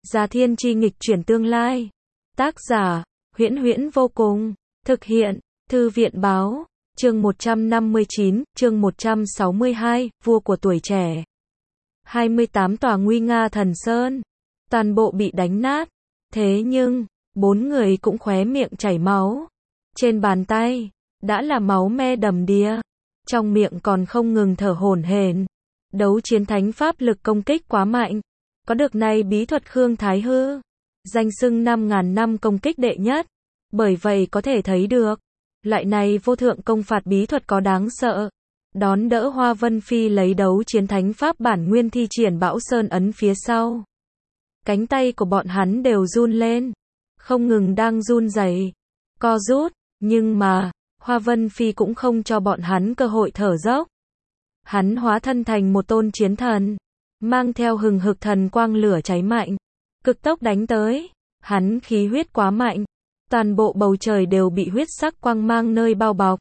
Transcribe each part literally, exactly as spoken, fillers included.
Già Thiên Chi nghịch chuyển tương lai. Tác giả, Huyễn Huyễn vô cùng. Thực hiện, Thư viện báo. Chương một trăm năm mươi chín, chương một trăm sáu mươi hai, vua của tuổi trẻ. hai mươi tám tòa nguy nga thần sơn. Toàn bộ bị đánh nát. Thế nhưng, bốn người cũng khóe miệng chảy máu. Trên bàn tay, đã là máu me đầm đìa. Trong miệng còn không ngừng thở hổn hển. Đấu chiến thánh pháp lực công kích quá mạnh. Có được này bí thuật Khương Thái Hư. Danh xưng năm ngàn năm công kích đệ nhất. Bởi vậy có thể thấy được. Loại này vô thượng công phạt bí thuật có đáng sợ. Đón đỡ Hoa Vân Phi lấy đấu chiến thánh pháp bản nguyên thi triển Bão Sơn ấn phía sau. Cánh tay của bọn hắn đều run lên. Không ngừng đang run rẩy, co rút. Nhưng mà, Hoa Vân Phi cũng không cho bọn hắn cơ hội thở dốc. Hắn hóa thân thành một tôn chiến thần. Mang theo hừng hực thần quang lửa cháy mạnh. Cực tốc đánh tới. Hắn khí huyết quá mạnh. Toàn bộ bầu trời đều bị huyết sắc quang mang nơi bao bọc.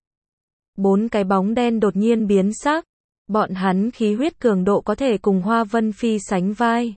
Bốn cái bóng đen đột nhiên biến sắc. Bọn hắn khí huyết cường độ có thể cùng Hoa Vân Phi sánh vai.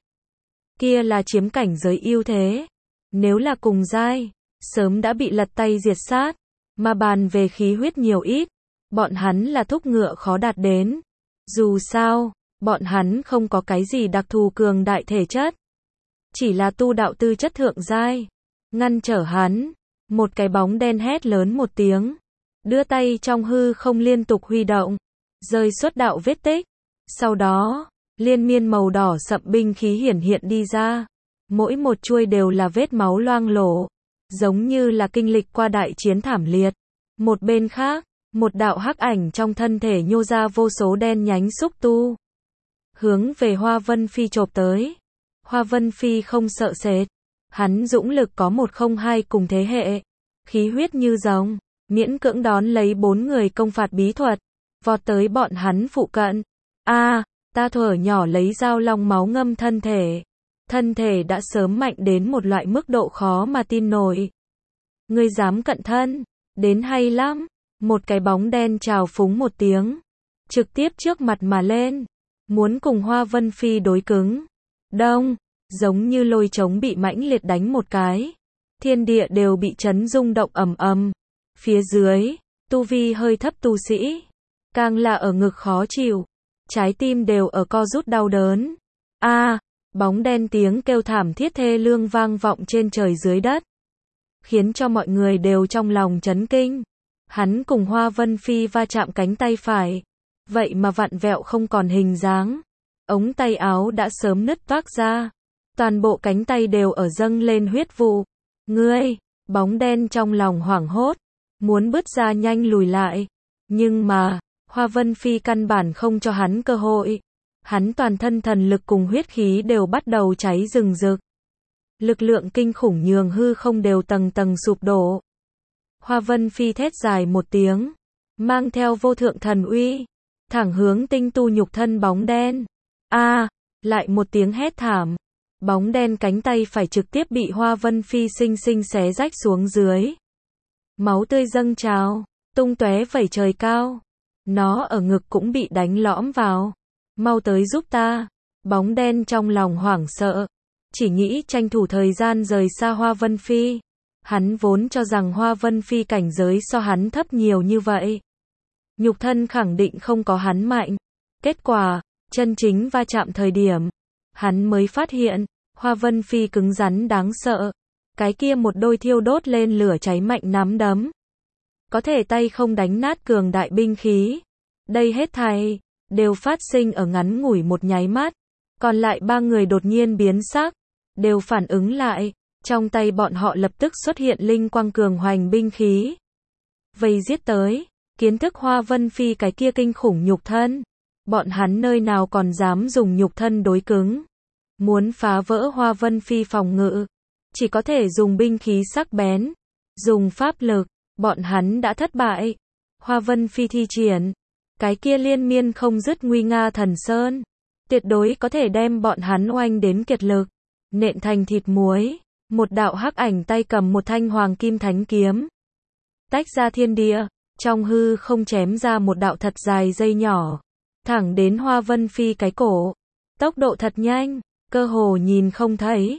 Kia là chiếm cảnh giới ưu thế. Nếu là cùng giai, sớm đã bị lật tay diệt sát. Mà bàn về khí huyết nhiều ít, bọn hắn là thúc ngựa khó đạt đến. Dù sao, bọn hắn không có cái gì đặc thù cường đại thể chất. Chỉ là tu đạo tư chất thượng giai. Ngăn trở hắn. Một cái bóng đen hét lớn một tiếng. Đưa tay trong hư không liên tục huy động. Rơi xuất đạo vết tích. Sau đó, liên miên màu đỏ sậm binh khí hiển hiện đi ra. Mỗi một chuôi đều là vết máu loang lổ. Giống như là kinh lịch qua đại chiến thảm liệt. Một bên khác, một đạo hắc ảnh trong thân thể nhô ra vô số đen nhánh xúc tu. Hướng về Hoa Vân Phi chộp tới. Hoa Vân Phi không sợ sệt. Hắn dũng lực có một không hai cùng thế hệ. Khí huyết như rồng. Miễn cưỡng đón lấy bốn người công phạt bí thuật. Vọt tới bọn hắn phụ cận. A, ta thuở nhỏ lấy dao long máu ngâm thân thể. Thân thể đã sớm mạnh đến một loại mức độ khó mà tin nổi. Ngươi dám cận thân. Đến hay lắm. Một cái bóng đen trào phúng một tiếng. Trực tiếp trước mặt mà lên. Muốn cùng Hoa Vân Phi đối cứng. Đông. Giống như lôi trống bị mãnh liệt đánh một cái. Thiên địa đều bị chấn rung động ầm ầm. Phía dưới, tu vi hơi thấp tu sĩ. Càng là ở ngực khó chịu. Trái tim đều ở co rút đau đớn. A, bóng đen tiếng kêu thảm thiết thê lương vang vọng trên trời dưới đất. Khiến cho mọi người đều trong lòng chấn kinh. Hắn cùng Hoa Vân Phi va chạm cánh tay phải. Vậy mà vặn vẹo không còn hình dáng. Ống tay áo đã sớm nứt toác ra. Toàn bộ cánh tay đều ở dâng lên huyết vụ. Ngươi, bóng đen trong lòng hoảng hốt. Muốn bứt ra nhanh lùi lại. Nhưng mà, Hoa Vân Phi căn bản không cho hắn cơ hội. Hắn toàn thân thần lực cùng huyết khí đều bắt đầu cháy rừng rực. Lực lượng kinh khủng nhường hư không đều tầng tầng sụp đổ. Hoa Vân Phi thét dài một tiếng. Mang theo vô thượng thần uy. Thẳng hướng tinh tu nhục thân bóng đen. A, lại một tiếng hét thảm. Bóng đen cánh tay phải trực tiếp bị Hoa Vân Phi xinh xinh xé rách xuống dưới. Máu tươi dâng trào, tung tóe vẩy trời cao. Nó ở ngực cũng bị đánh lõm vào. Mau tới giúp ta. Bóng đen trong lòng hoảng sợ. Chỉ nghĩ tranh thủ thời gian rời xa Hoa Vân Phi. Hắn vốn cho rằng Hoa Vân Phi cảnh giới so hắn thấp nhiều như vậy. Nhục thân khẳng định không có hắn mạnh. Kết quả, chân chính va chạm thời điểm. Hắn mới phát hiện, Hoa Vân Phi cứng rắn đáng sợ. Cái kia một đôi thiêu đốt lên lửa cháy mạnh nắm đấm. Có thể tay không đánh nát cường đại binh khí. Đây hết thảy đều phát sinh ở ngắn ngủi một nháy mắt. Còn lại ba người đột nhiên biến sắc. Đều phản ứng lại. Trong tay bọn họ lập tức xuất hiện linh quang cường hoành binh khí. Vây giết tới. Kiến thức Hoa Vân Phi cái kia kinh khủng nhục thân. Bọn hắn nơi nào còn dám dùng nhục thân đối cứng. Muốn phá vỡ Hoa Vân Phi phòng ngự. Chỉ có thể dùng binh khí sắc bén. Dùng pháp lực. Bọn hắn đã thất bại. Hoa Vân Phi thi triển. Cái kia liên miên không dứt nguy nga thần sơn. Tuyệt đối có thể đem bọn hắn oanh đến kiệt lực. Nện thành thịt muối. Một đạo hắc ảnh tay cầm một thanh hoàng kim thánh kiếm. Tách ra thiên địa. Trong hư không chém ra một đạo thật dài dây nhỏ. Thẳng đến Hoa Vân Phi cái cổ. Tốc độ thật nhanh. Cơ hồ nhìn không thấy.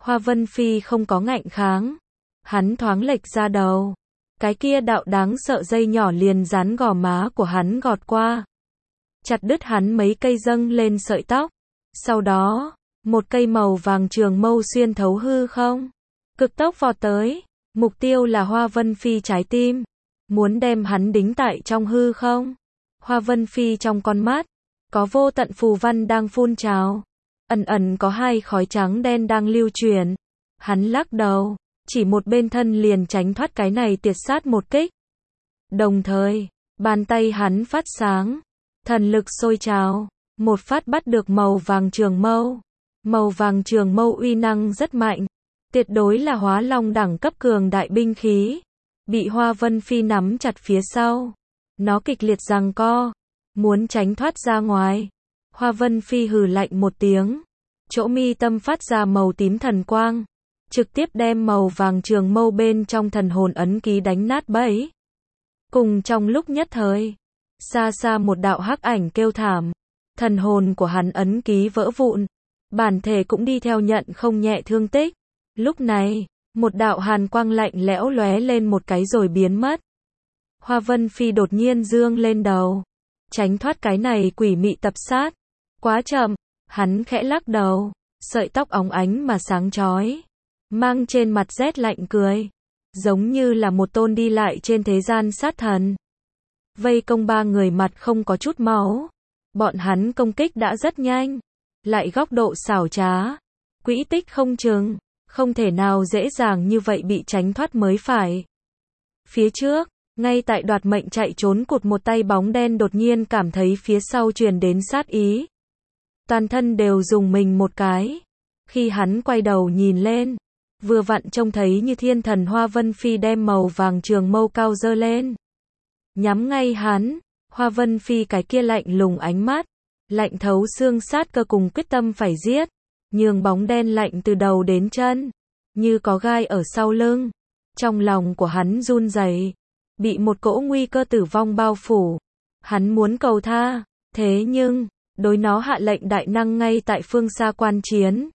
Hoa Vân Phi không có ngạnh kháng. Hắn thoáng lệch ra đầu. Cái kia đạo đáng sợ dây nhỏ liền dán gò má của hắn gọt qua. Chặt đứt hắn mấy cây dâng lên sợi tóc. Sau đó, một cây màu vàng trường mâu xuyên thấu hư không. Cực tốc vọt tới. Mục tiêu là Hoa Vân Phi trái tim. Muốn đem hắn đính tại trong hư không. Hoa Vân Phi trong con mắt. Có vô tận phù văn đang phun trào. Ẩn ẩn có hai khói trắng đen đang lưu truyền. Hắn lắc đầu. Chỉ một bên thân liền tránh thoát cái này tiệt sát một kích. Đồng thời, bàn tay hắn phát sáng. Thần lực sôi trào. Một phát bắt được màu vàng trường mâu. Màu vàng trường mâu uy năng rất mạnh. Tuyệt đối là hóa long đẳng cấp cường đại binh khí. Bị Hoa Vân Phi nắm chặt phía sau. Nó kịch liệt giằng co. Muốn tránh thoát ra ngoài. Hoa Vân Phi hừ lạnh một tiếng. Chỗ mi tâm phát ra màu tím thần quang. Trực tiếp đem màu vàng trường mâu bên trong thần hồn ấn ký đánh nát bấy. Cùng trong lúc nhất thời. Xa xa một đạo hắc ảnh kêu thảm. Thần hồn của hắn ấn ký vỡ vụn. Bản thể cũng đi theo nhận không nhẹ thương tích. Lúc này, một đạo hàn quang lạnh lẽo lóe lên một cái rồi biến mất. Hoa Vân Phi đột nhiên dương lên đầu. Tránh thoát cái này quỷ mị tập sát. Quá chậm, hắn khẽ lắc đầu. Sợi tóc óng ánh mà sáng chói. Mang trên mặt rét lạnh cười. Giống như là một tôn đi lại trên thế gian sát thần. Vây công ba người mặt không có chút máu. Bọn hắn công kích đã rất nhanh. Lại góc độ xảo trá. Quỹ tích không chừng. Không thể nào dễ dàng như vậy bị tránh thoát mới phải. Phía trước, ngay tại đoạt mệnh chạy trốn cụt một tay bóng đen đột nhiên cảm thấy phía sau truyền đến sát ý. Toàn thân đều dùng mình một cái. Khi hắn quay đầu nhìn lên, vừa vặn trông thấy như thiên thần Hoa Vân Phi đem màu vàng trường mâu cao dơ lên. Nhắm ngay hắn, Hoa Vân Phi cái kia lạnh lùng ánh mắt, lạnh thấu xương sát cơ cùng quyết tâm phải giết. Nhường bóng đen lạnh từ đầu đến chân, như có gai ở sau lưng. Trong lòng của hắn run rẩy, bị một cỗ nguy cơ tử vong bao phủ. Hắn muốn cầu tha, thế nhưng, đối nó hạ lệnh đại năng ngay tại phương xa quan chiến.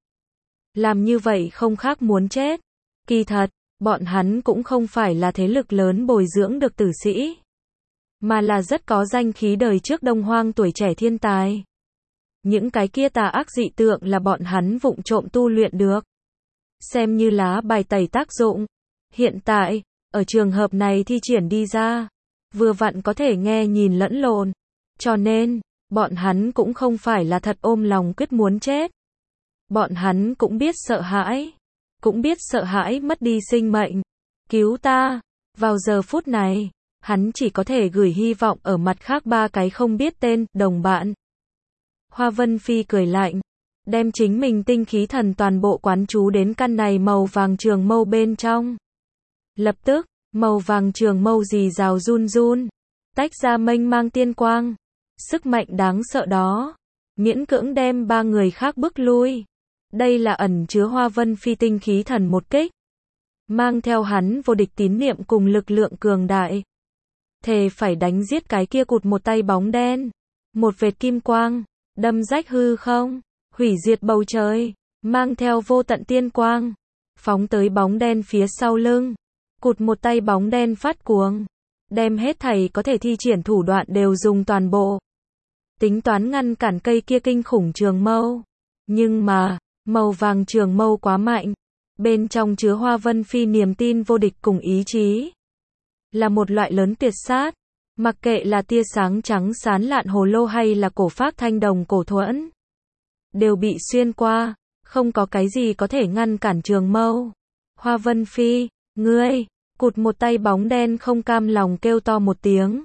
Làm như vậy không khác muốn chết. Kỳ thật, bọn hắn cũng không phải là thế lực lớn bồi dưỡng được tử sĩ, mà là rất có danh khí đời trước Đông Hoang tuổi trẻ thiên tài. Những cái kia tà ác dị tượng là bọn hắn vụng trộm tu luyện được. Xem như lá bài tẩy tác dụng. Hiện tại, ở trường hợp này thi triển đi ra, vừa vặn có thể nghe nhìn lẫn lộn. Cho nên, bọn hắn cũng không phải là thật ôm lòng quyết muốn chết. Bọn hắn cũng biết sợ hãi. Cũng biết sợ hãi mất đi sinh mệnh. Cứu ta. Vào giờ phút này, hắn chỉ có thể gửi hy vọng ở mặt khác ba cái không biết tên, đồng bạn. Hoa Vân Phi cười lạnh, đem chính mình tinh khí thần toàn bộ quán chú đến căn này màu vàng trường mâu bên trong. Lập tức, màu vàng trường mâu rì rào run run, tách ra mênh mang tiên quang. Sức mạnh đáng sợ đó, miễn cưỡng đem ba người khác bước lui. Đây là ẩn chứa Hoa Vân Phi tinh khí thần một kích. Mang theo hắn vô địch tín niệm cùng lực lượng cường đại. Thề phải đánh giết cái kia cụt một tay bóng đen. Một vệt kim quang. Đâm rách hư không, hủy diệt bầu trời, mang theo vô tận tiên quang, phóng tới bóng đen phía sau lưng. Cụt một tay bóng đen phát cuồng, đem hết thảy có thể thi triển thủ đoạn đều dùng toàn bộ. Tính toán ngăn cản cây kia kinh khủng trường mâu. Nhưng mà, màu vàng trường mâu quá mạnh. Bên trong chứa Hoa Vân Phi niềm tin vô địch cùng ý chí. Là một loại lớn tuyệt sát. Mặc kệ là tia sáng trắng sán lạn hồ lô hay là cổ phác thanh đồng cổ thuẫn, đều bị xuyên qua, không có cái gì có thể ngăn cản trường mâu. Hoa Vân Phi, ngươi, cụt một tay bóng đen không cam lòng kêu to một tiếng.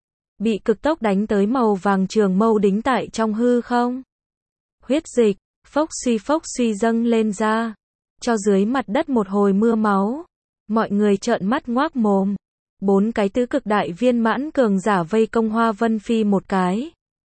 Bị cực tốc đánh tới màu vàng trường mâu đính tại trong hư không. Huyết dịch, phốc suy phốc suy dâng lên ra, cho dưới mặt đất một hồi mưa máu. Mọi người trợn mắt ngoác mồm. Bốn cái tứ cực đại viên mãn cường giả vây công Hoa Vân Phi một cái.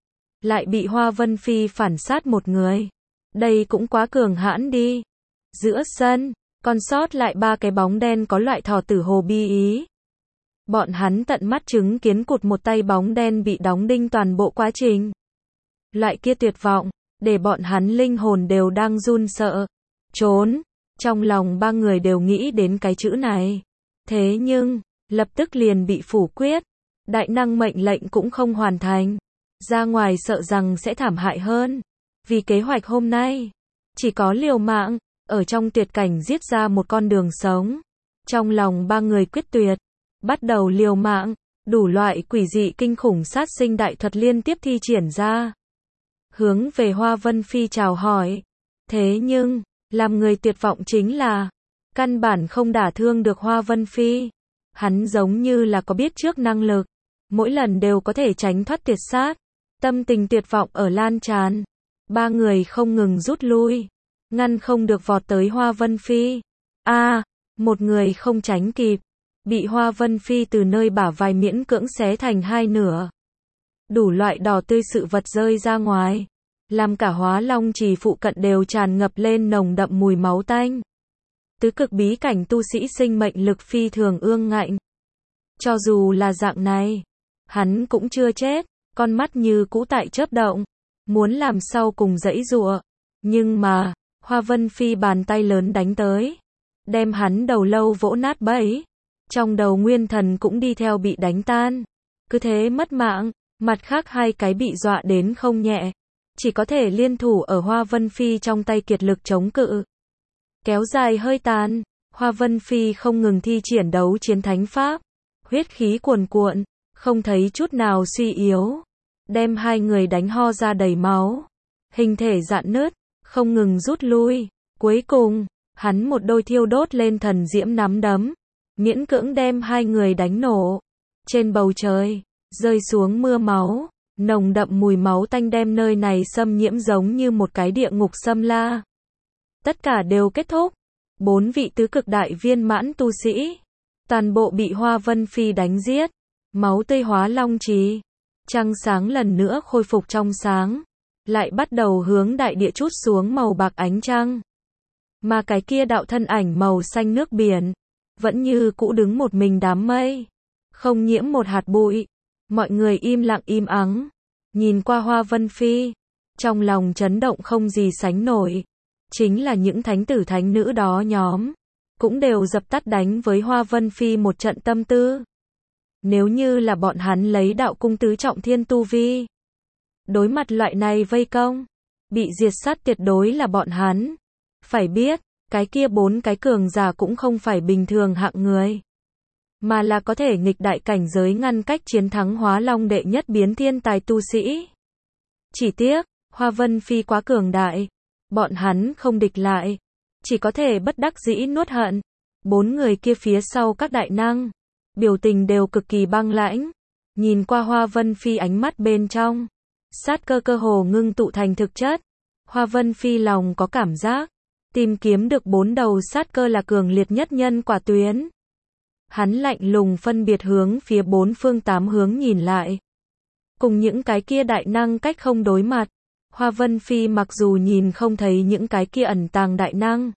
Lại bị Hoa Vân Phi phản sát một người. Đây cũng quá cường hãn đi. Giữa sân, còn sót lại ba cái bóng đen có loại thò tử hồ bi ý. Bọn hắn tận mắt chứng kiến cụt một tay bóng đen bị đóng đinh toàn bộ quá trình. Loại kia tuyệt vọng, để bọn hắn linh hồn đều đang run sợ. Trốn, Trong lòng ba người đều nghĩ đến cái chữ này. Thế nhưng, lập tức liền bị phủ quyết. Đại năng mệnh lệnh cũng không hoàn thành. Ra ngoài sợ rằng sẽ thảm hại hơn. Vì kế hoạch hôm nay, chỉ có liều mạng, ở trong tuyệt cảnh giết ra một con đường sống. Trong lòng ba người quyết tuyệt, bắt đầu liều mạng, đủ loại quỷ dị kinh khủng sát sinh đại thuật liên tiếp thi triển ra. Hướng về Hoa Vân Phi chào hỏi. Thế nhưng, làm người tuyệt vọng chính là, căn bản không đả thương được Hoa Vân Phi. Hắn giống như là có biết trước năng lực, mỗi lần đều có thể tránh thoát tuyệt sát. Tâm tình tuyệt vọng ở lan tràn. Ba người không ngừng rút lui, ngăn không được vọt tới Hoa Vân Phi. A, à, một người không tránh kịp, bị Hoa Vân Phi từ nơi bả vai miễn cưỡng xé thành hai nửa. Đủ loại đỏ tươi sự vật rơi ra ngoài, làm cả Hóa Long Trì phụ cận đều tràn ngập lên nồng đậm mùi máu tanh. Tứ cực bí cảnh tu sĩ sinh mệnh lực phi thường ương ngạnh. Cho dù là dạng này, hắn cũng chưa chết, con mắt như cũ tại chớp động, muốn làm sau cùng giãy giụa. Nhưng mà, Hoa Vân Phi bàn tay lớn đánh tới, đem hắn đầu lâu vỗ nát bấy. Trong đầu nguyên thần cũng đi theo bị đánh tan. Cứ thế mất mạng, mặt khác hai cái bị dọa đến không nhẹ. Chỉ có thể liên thủ ở Hoa Vân Phi trong tay kiệt lực chống cự. Kéo dài hơi tàn, Hoa Vân Phi không ngừng thi triển đấu chiến thánh pháp. Huyết khí cuồn cuộn, không thấy chút nào suy yếu. Đem hai người đánh ho ra đầy máu. Hình thể rạn nứt, không ngừng rút lui. Cuối cùng, hắn một đôi thiêu đốt lên thần diễm nắm đấm. Miễn cưỡng đem hai người đánh nổ. Trên bầu trời, rơi xuống mưa máu. Nồng đậm mùi máu tanh đem nơi này xâm nhiễm giống như một cái địa ngục xâm la. Tất cả đều kết thúc. Bốn vị tứ cực đại viên mãn tu sĩ, toàn bộ bị Hoa Vân Phi đánh giết. Máu tươi Hóa Long Trì. Trăng sáng lần nữa khôi phục trong sáng. Lại bắt đầu hướng đại địa trút xuống màu bạc ánh trăng. Mà cái kia đạo thân ảnh màu xanh nước biển, vẫn như cũ đứng một mình đám mây. Không nhiễm một hạt bụi. Mọi người im lặng im ắng. Nhìn qua Hoa Vân Phi. Trong lòng chấn động không gì sánh nổi. Chính là những thánh tử thánh nữ đó nhóm. Cũng đều dập tắt đánh với Hoa Vân Phi một trận tâm tư. Nếu như là bọn hắn lấy đạo cung tứ trọng thiên tu vi. Đối mặt loại này vây công. Bị diệt sát tuyệt đối là bọn hắn. Phải biết, cái kia bốn cái cường giả cũng không phải bình thường hạng người. Mà là có thể nghịch đại cảnh giới ngăn cách chiến thắng Hóa Long đệ nhất biến thiên tài tu sĩ. Chỉ tiếc, Hoa Vân Phi quá cường đại. Bọn hắn không địch lại. Chỉ có thể bất đắc dĩ nuốt hận. Bốn người kia phía sau các đại năng. Biểu tình đều cực kỳ băng lãnh. Nhìn qua Hoa Vân Phi ánh mắt bên trong. Sát cơ cơ hồ ngưng tụ thành thực chất. Hoa Vân Phi lòng có cảm giác. Tìm kiếm được bốn đầu sát cơ là cường liệt nhất nhân quả tuyến. Hắn lạnh lùng phân biệt hướng phía bốn phương tám hướng nhìn lại. Cùng những cái kia đại năng cách không đối mặt. Hoa Vân Phi mặc dù nhìn không thấy những cái kia ẩn tàng đại năng.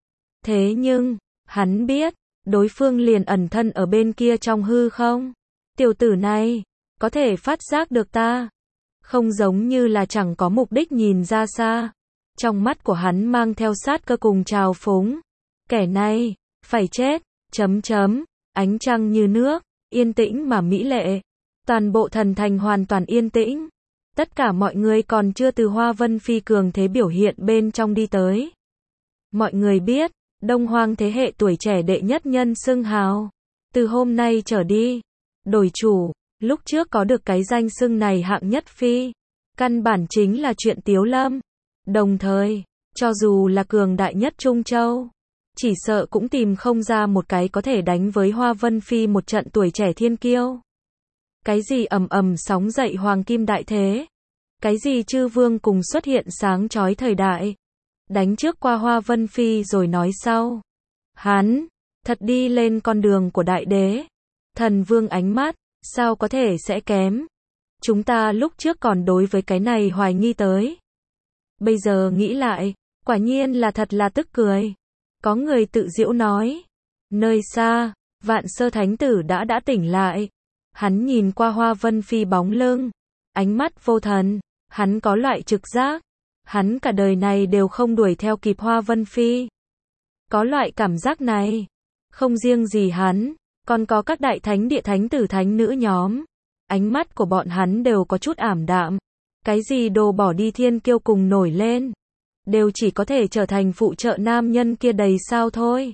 Thế nhưng, hắn biết, đối phương liền ẩn thân ở bên kia trong hư không. Tiểu tử này, có thể phát giác được ta. Không giống như là chẳng có mục đích nhìn ra xa. Trong mắt của hắn mang theo sát cơ cùng trào phúng. Kẻ này, phải chết, chấm chấm, ánh trăng như nước, yên tĩnh mà mỹ lệ. Toàn bộ thần thành hoàn toàn yên tĩnh. Tất cả mọi người còn chưa từ Hoa Vân Phi cường thế biểu hiện bên trong đi tới. Mọi người biết, Đông Hoang thế hệ tuổi trẻ đệ nhất nhân xưng hào. Từ hôm nay trở đi, đổi chủ, lúc trước có được cái danh xưng này hạng nhất phi. Căn bản chính là chuyện Tiếu Lâm. Đồng thời, cho dù là cường đại nhất Trung Châu, chỉ sợ cũng tìm không ra một cái có thể đánh với Hoa Vân Phi một trận tuổi trẻ thiên kiêu. Cái gì ầm ầm sóng dậy hoàng kim đại thế? Cái gì chư vương cùng xuất hiện sáng chói thời đại? Đánh trước qua Hoa Vân Phi rồi nói sau. Hắn, thật đi lên con đường của đại đế. Thần vương ánh mắt, sao có thể sẽ kém? Chúng ta lúc trước còn đối với cái này hoài nghi tới. Bây giờ nghĩ lại, quả nhiên là thật là tức cười. Có người tự giễu nói. Nơi xa, Vạn Sơ Thánh Tử đã đã tỉnh lại. Hắn nhìn qua Hoa Vân Phi bóng lưng. Ánh mắt vô thần. Hắn có loại trực giác. Hắn cả đời này đều không đuổi theo kịp Hoa Vân Phi. Có loại cảm giác này. Không riêng gì hắn, còn có các đại thánh địa thánh tử thánh nữ nhóm. Ánh mắt của bọn hắn đều có chút ảm đạm. Cái gì đồ bỏ đi thiên kiêu cùng nổi lên. Đều chỉ có thể trở thành phụ trợ nam nhân kia đầy sao thôi.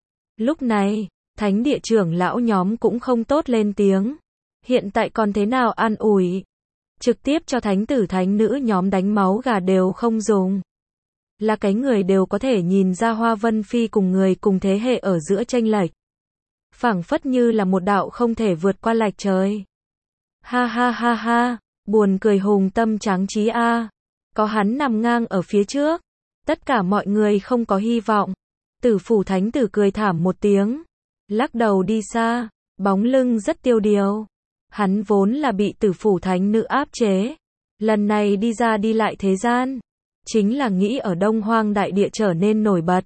Lúc này, thánh địa trưởng lão nhóm cũng không tốt lên tiếng. Hiện tại còn thế nào an ủi. Trực tiếp cho thánh tử thánh nữ nhóm đánh máu gà đều không dùng. Là cái người đều có thể nhìn ra Hoa Vân Phi cùng người cùng thế hệ ở giữa chênh lệch. Phảng phất như là một đạo không thể vượt qua lệch trời. Ha ha ha ha, buồn cười hùng tâm tráng trí a. Có hắn nằm ngang ở phía trước. Tất cả mọi người không có hy vọng. Tử phủ thánh tử cười thảm một tiếng. Lắc đầu đi xa, bóng lưng rất tiêu điều. Hắn vốn là bị tử phủ thánh nữ áp chế. Lần này đi ra đi lại thế gian. Chính là nghĩ ở Đông Hoang đại địa trở nên nổi bật.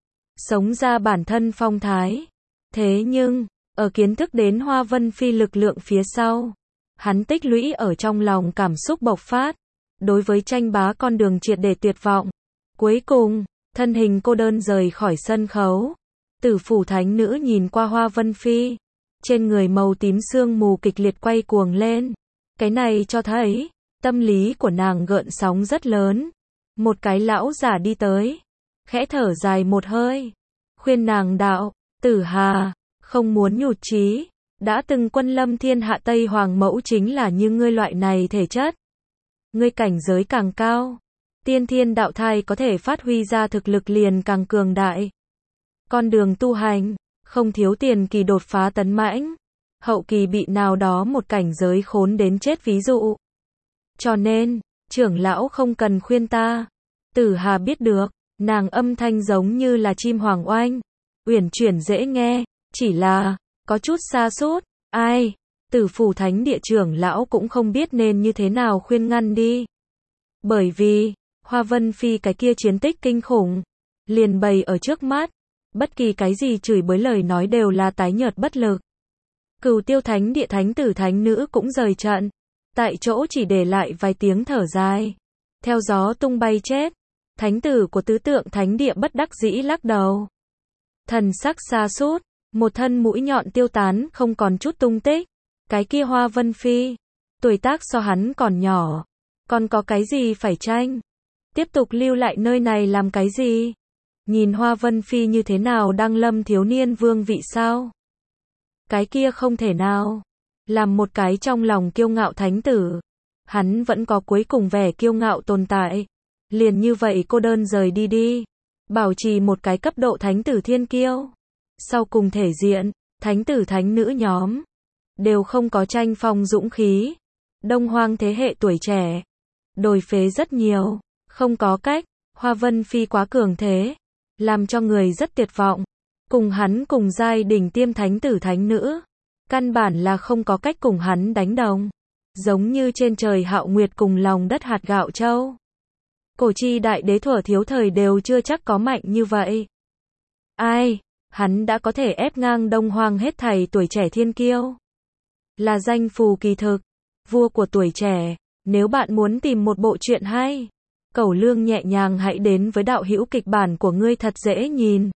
Sống ra bản thân phong thái. Thế nhưng, ở kiến thức đến Hoa Vân Phi lực lượng phía sau. Hắn tích lũy ở trong lòng cảm xúc bộc phát. Đối với tranh bá con đường triệt để tuyệt vọng. Cuối cùng, thân hình cô đơn rời khỏi sân khấu. Tử phủ thánh nữ nhìn qua Hoa Vân Phi. Trên người màu tím sương mù kịch liệt quay cuồng lên. Cái này cho thấy, tâm lý của nàng gợn sóng rất lớn. Một cái lão giả đi tới. Khẽ thở dài một hơi. Khuyên nàng đạo, Tử Hà, không muốn nhụt chí. Đã từng quân lâm thiên hạ Tây Hoàng mẫu chính là như ngươi loại này thể chất. Ngươi cảnh giới càng cao. Tiên thiên đạo thai có thể phát huy ra thực lực liền càng cường đại. Con đường tu hành, không thiếu tiền kỳ đột phá tấn mãnh. Hậu kỳ bị nào đó một cảnh giới khốn đến chết ví dụ. Cho nên, trưởng lão không cần khuyên ta. Tử Hà biết được, nàng âm thanh giống như là chim hoàng oanh. Uyển chuyển dễ nghe, chỉ là, có chút xa sút ai, tử phủ thánh địa trưởng lão cũng không biết nên như thế nào khuyên ngăn đi. Bởi vì, Hoa Vân Phi cái kia chiến tích kinh khủng, liền bày ở trước mắt. Bất kỳ cái gì chửi bới lời nói đều là tái nhợt bất lực. Cửu tiêu thánh địa thánh tử thánh nữ cũng rời trận. Tại chỗ chỉ để lại vài tiếng thở dài. Theo gió tung bay chết. Thánh tử của tứ tượng thánh địa bất đắc dĩ lắc đầu. Thần sắc xa sút một thân mũi nhọn tiêu tán không còn chút tung tích. Cái kia Hoa Vân Phi, tuổi tác so hắn còn nhỏ. Còn có cái gì phải tranh? Tiếp tục lưu lại nơi này làm cái gì? Nhìn Hoa Vân Phi như thế nào đang lâm thiếu niên vương vị sao? Cái kia không thể nào. Làm một cái trong lòng kiêu ngạo thánh tử. Hắn vẫn có cuối cùng vẻ kiêu ngạo tồn tại. Liền như vậy cô đơn rời đi đi. Bảo trì một cái cấp độ thánh tử thiên kiêu. Sau cùng thể diện, thánh tử thánh nữ nhóm. Đều không có tranh phong dũng khí. Đông Hoang thế hệ tuổi trẻ. Đồi phế rất nhiều. Không có cách, Hoa Vân Phi quá cường thế. Làm cho người rất tuyệt vọng. Cùng hắn cùng giai đỉnh tiêm thánh tử thánh nữ. Căn bản là không có cách cùng hắn đánh đồng. Giống như trên trời Hạo Nguyệt cùng lòng đất hạt gạo châu. Cổ chi đại đế thuở thiếu thời đều chưa chắc có mạnh như vậy. Ai, hắn đã có thể ép ngang Đông Hoang hết thảy tuổi trẻ thiên kiêu. Là danh phù kỳ thực, vua của tuổi trẻ. Nếu bạn muốn tìm một bộ truyện hay, Cẩu Lương nhẹ nhàng hãy đến với đạo hữu kịch bản của ngươi thật dễ nhìn.